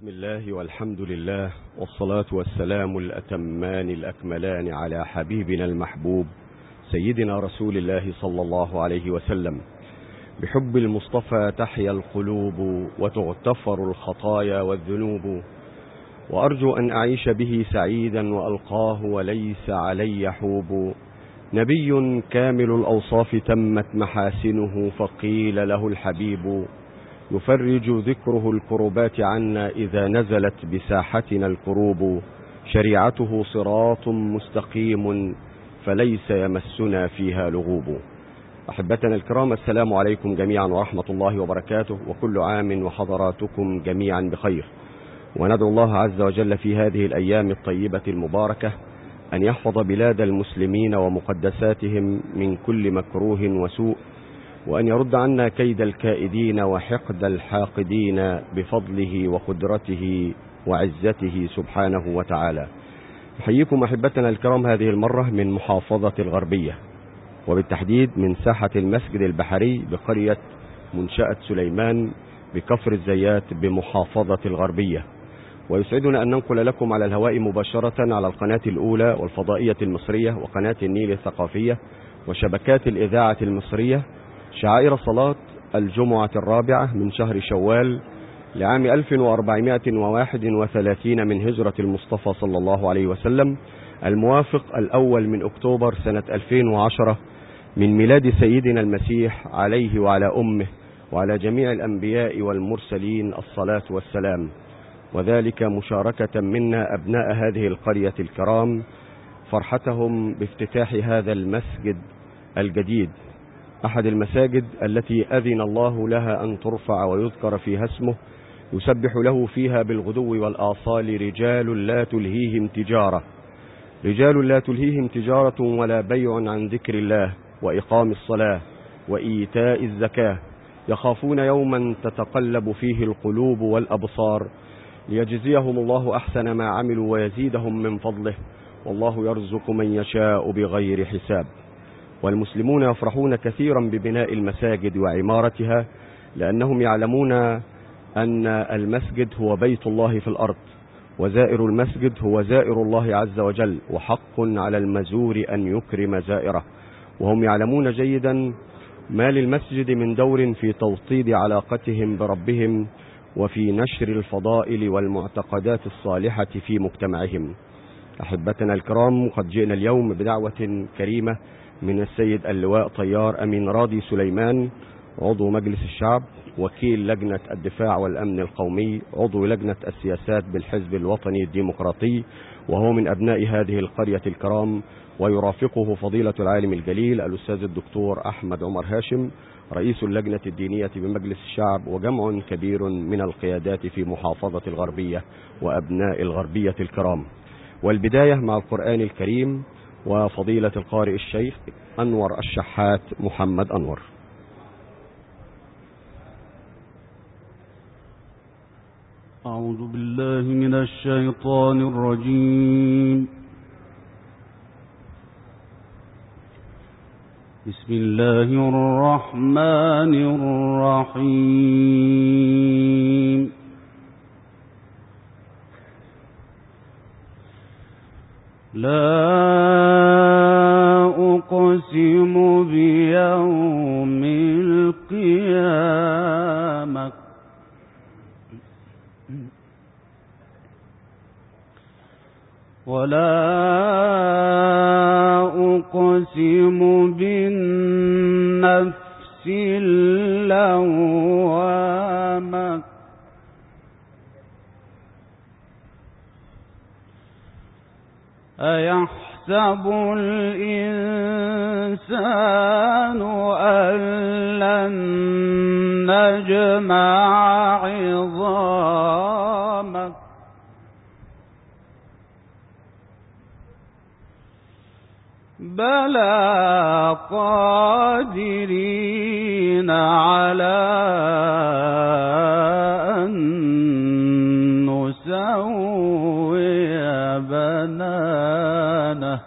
بسم الله والحمد لله والصلاة والسلام الأتمان الأكملان على حبيبنا المحبوب سيدنا رسول الله صلى الله عليه وسلم. بحب المصطفى تحيا القلوب وتغتفر الخطايا والذنوب، وأرجو أن أعيش به سعيدا وألقاه وليس علي حوب. نبي كامل الأوصاف تمت محاسنه فقيل له الحبيب، يفرج ذكره الكربات عنا إذا نزلت بساحتنا الكروب. شريعته صراط مستقيم فليس يمسنا فيها لغوب. أحبتنا الكرام، السلام عليكم جميعا ورحمة الله وبركاته، وكل عام وحضراتكم جميعا بخير. وندعو الله عز وجل في هذه الأيام الطيبة المباركة أن يحفظ بلاد المسلمين ومقدساتهم من كل مكروه وسوء، وأن يرد عنا كيد الكائدين وحقد الحاقدين بفضله وقدرته وعزته سبحانه وتعالى. أحييكم أحبتنا الكرام هذه المرة من محافظة الغربية، وبالتحديد من ساحة المسجد البحري بقرية منشأة سليمان بكفر الزيات بمحافظة الغربية. ويسعدنا أن ننقل لكم على الهواء مباشرة على القناة الأولى والفضائية المصرية وقناة النيل الثقافية وشبكات الإذاعة المصرية شعائر صلاة الجمعة الرابعة من شهر شوال لعام 1431 من هجرة المصطفى صلى الله عليه وسلم، الموافق الأول من أكتوبر سنة 2010 من ميلاد سيدنا المسيح عليه وعلى أمه وعلى جميع الأنبياء والمرسلين الصلاة والسلام. وذلك مشاركة منا أبناء هذه القرية الكرام فرحتهم بافتتاح هذا المسجد الجديد، أحد المساجد التي أذن الله لها أن ترفع ويذكر فيها اسمه، يسبح له فيها بالغدو والآصال رجال لا تلهيهم تجارة ولا بيع عن ذكر الله وإقام الصلاة وإيتاء الزكاة، يخافون يوما تتقلب فيه القلوب والأبصار، ليجزيهم الله أحسن ما عملوا ويزيدهم من فضله، والله يرزق من يشاء بغير حساب. والمسلمون يفرحون كثيرا ببناء المساجد وعمارتها، لأنهم يعلمون أن المسجد هو بيت الله في الأرض، وزائر المسجد هو زائر الله عز وجل، وحق على المزور أن يكرم زائره. وهم يعلمون جيدا ما للمسجد من دور في توطيد علاقتهم بربهم وفي نشر الفضائل والمعتقدات الصالحة في مجتمعهم. أحبتنا الكرام، قد جئنا اليوم بدعوة كريمة من السيد اللواء طيار أمين راضي سليمان، عضو مجلس الشعب، وكيل لجنة الدفاع والأمن القومي، عضو لجنة السياسات بالحزب الوطني الديمقراطي، وهو من أبناء هذه القرية الكرام. ويرافقه فضيلة العالم الجليل الأستاذ الدكتور أحمد عمر هاشم، رئيس اللجنة الدينية بمجلس الشعب، وجمع كبير من القيادات في محافظة الغربية وأبناء الغربية الكرام. والبداية مع القرآن الكريم وفضيلة القارئ الشيخ أنور الشحات محمد أنور. أعوذ بالله من الشيطان الرجيم. بسم الله الرحمن الرحيم. لا أقسم بيوم القيامة ولا أقسم بالنفس اللوامة أيحسب الإنسان أن لن نجمع عظامه بلى قادرين على أن نسوي بنانه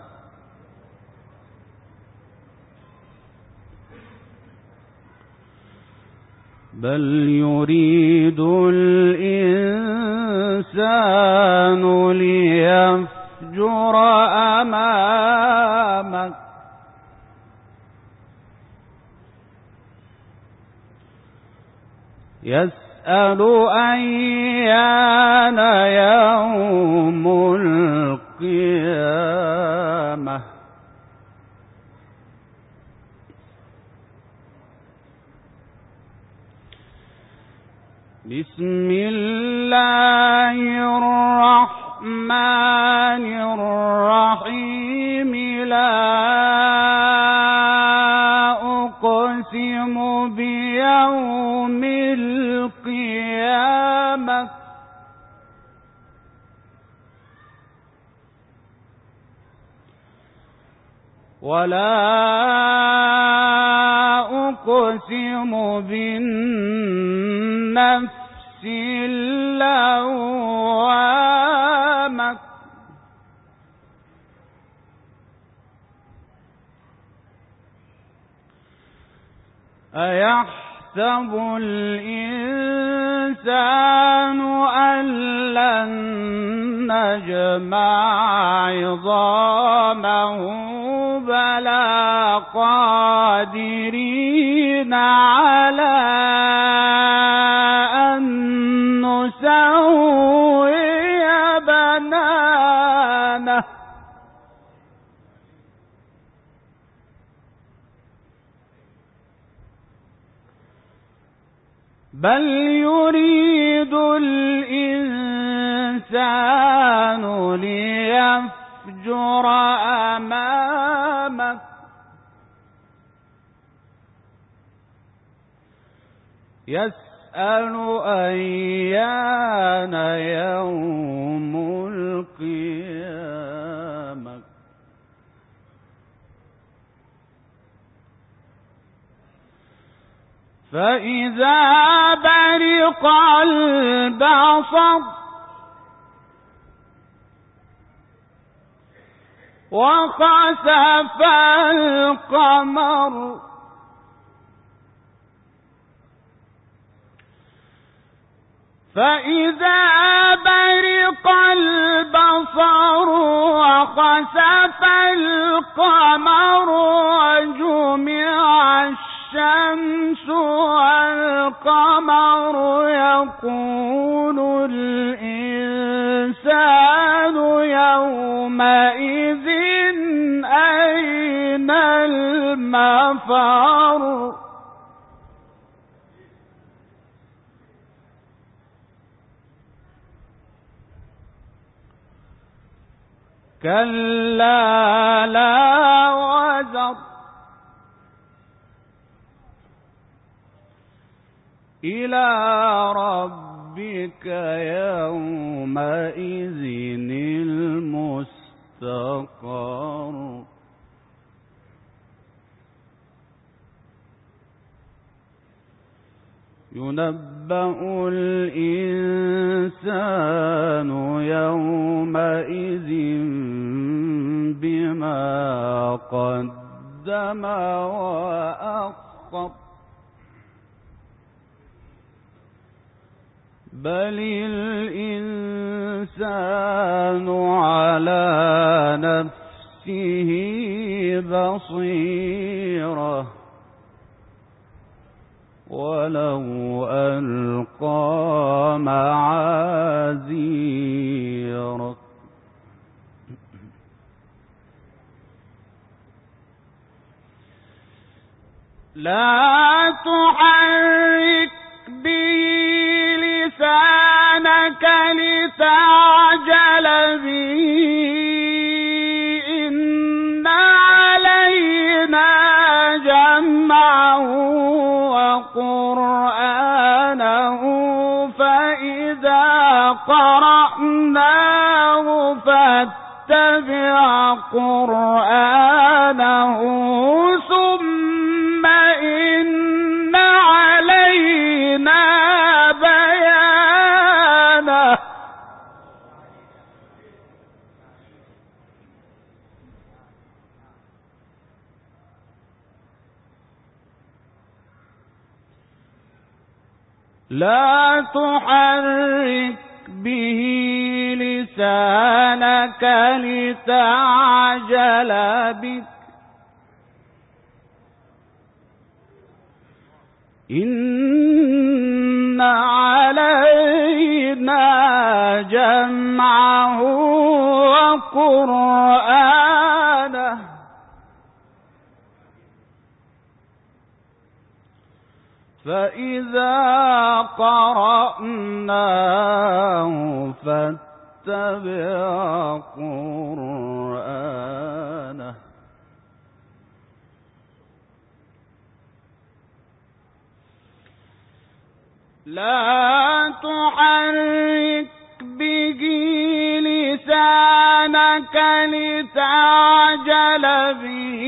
بل يريد الإنسان يسأل أيان يوم القيامة. بسم الله الرحمن الرحيم. لا أقسم بيوم القيامة ولا أقسم بالنفس اللوامة. أيحسب الإنسان أن لن نجمع عظامه بلى قادرين على أن نسوي بنانه. بل يريد الإنسان ليفجر أمامه. يسأل أيان يوم القيامة. فإذا برق البصر وخسف القمر فإذا برق البصر وخسف القمر وجمع الشمس والقمر يقول الإنسان يومئذ أين المفر. كلا لا وزر إلى ربك يومئذ المستقر. ينبأ الإنسان يومئذ بما قدم وأخر. بل الإنسان على نفسه بصيرة ولو ألقى معاذيره. لا تحرك به لسانك لتعجل به إن علينا جمعه وقرآنه فإذا قرأناه فاتبع قرآنه ثم إن علينا بيانه. لا تحرك به لسانك لتعجل به إن قرآنه فإذا قرأناه فاتبع قرآنه لا تحرك به لسانك لتعجل به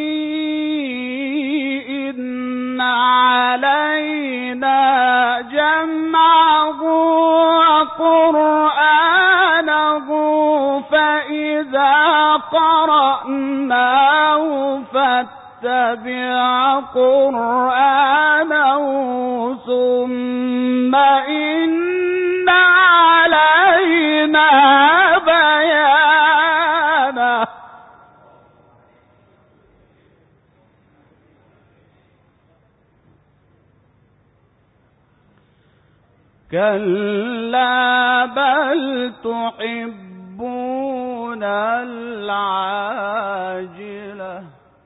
إن علينا جمعه وقرآنه فإذا قرأناه فاتبع قرآنه ثم إن علينا بيانه كلا بل تحبون العاجلة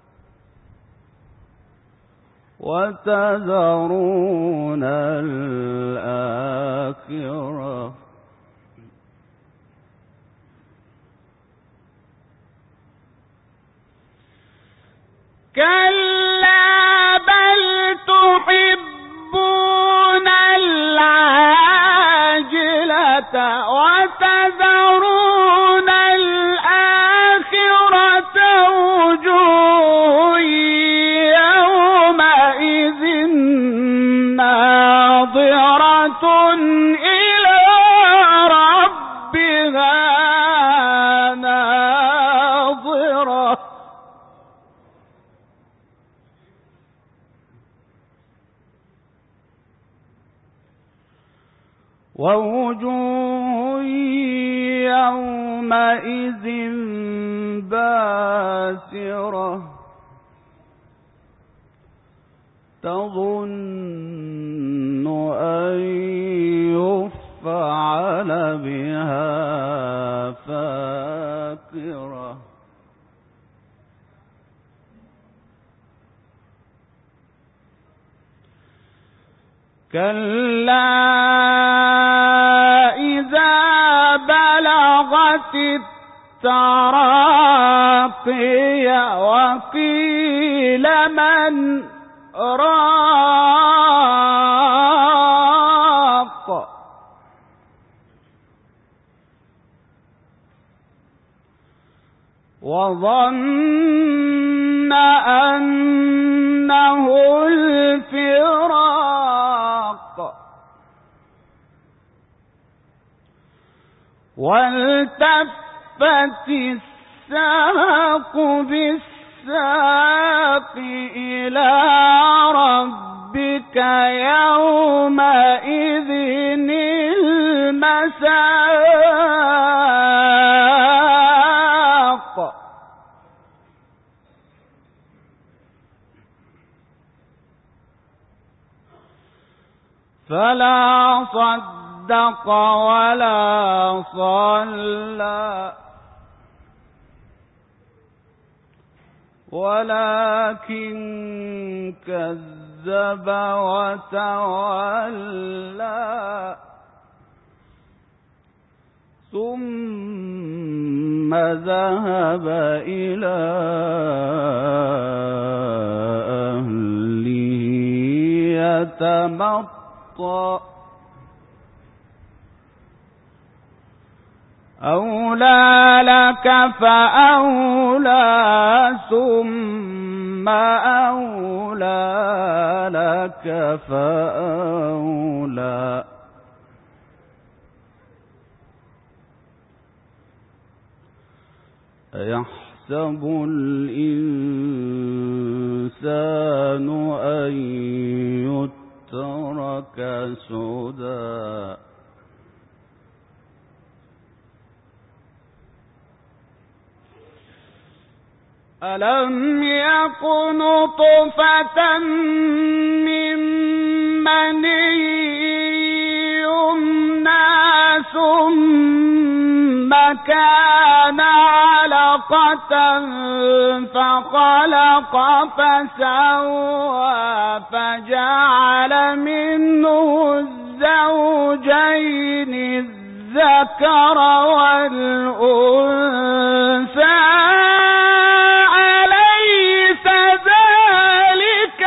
وتذرون الآخرة كلا بل تحبون العاجلة وتذرون الآخرة وجوه يومئذ ناظرة إلى ربها ناظرة ووجوه يومئذ باسرة تظن أن يفعل بها فاقرة كلا إذا بلغت التراقي وقيل من راق وظن أنه الفراق والتفت الساق بالساق إلى ربك يومئذ المساق فلا صدق ولا صلى ولكن كذب وتولى ثم ذهب إلى أهله يتمطى أولى لك فأولى ثم أولى لك فأولى أيحسب الإنسان أن يترك سدى ألم يكن نطفة من مني يمنى ثم كان علقة فخلق فسوى فجعل منه الزوجين الذكر والأنثى أليس ذلك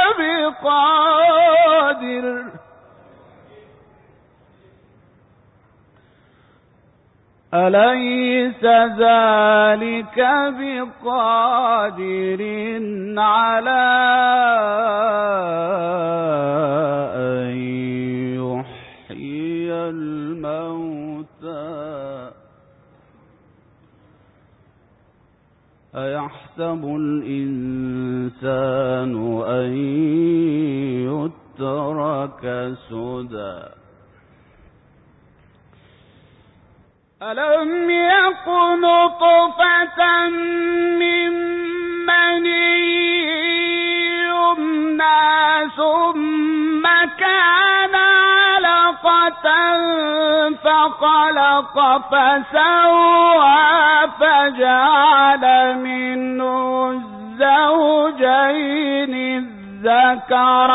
بقادر أليس ذلك بقادر على أن يحيي الموتى أيحسب الإنسان أن يترك سدى ألم يكن نطفة من مني يمنى ثم كان علقة فخلق فسوى فجعل منه الزوجين الذكر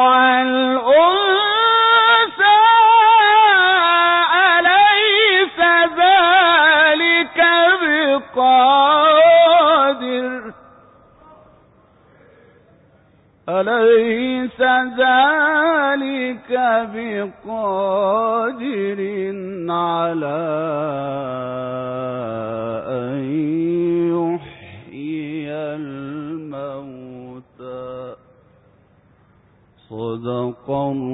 والأنثى أليس ذلك بقادر على أن يحيي الموتى صدق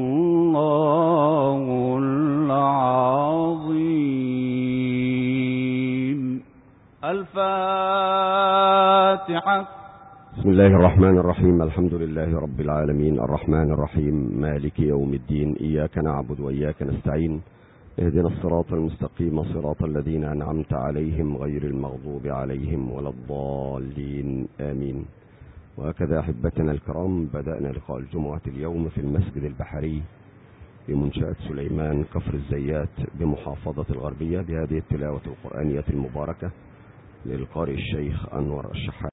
الله العظيم. الفاتحة. بسم الله الرحمن الرحيم. الحمد لله رب العالمين الرحمن الرحيم مالك يوم الدين إياك نعبد وإياك نستعين اهدنا الصراط المستقيم صراط الذين أنعمت عليهم غير المغضوب عليهم ولا الضالين آمين. وهكذا أحبتنا الكرام بدأنا لقاء الجمعة اليوم في المسجد البحري بمنشأة سليمان كفر الزيات بمحافظة الغربية بهذه التلاوة القرآنية المباركة للقارئ الشيخ أنور الشحات.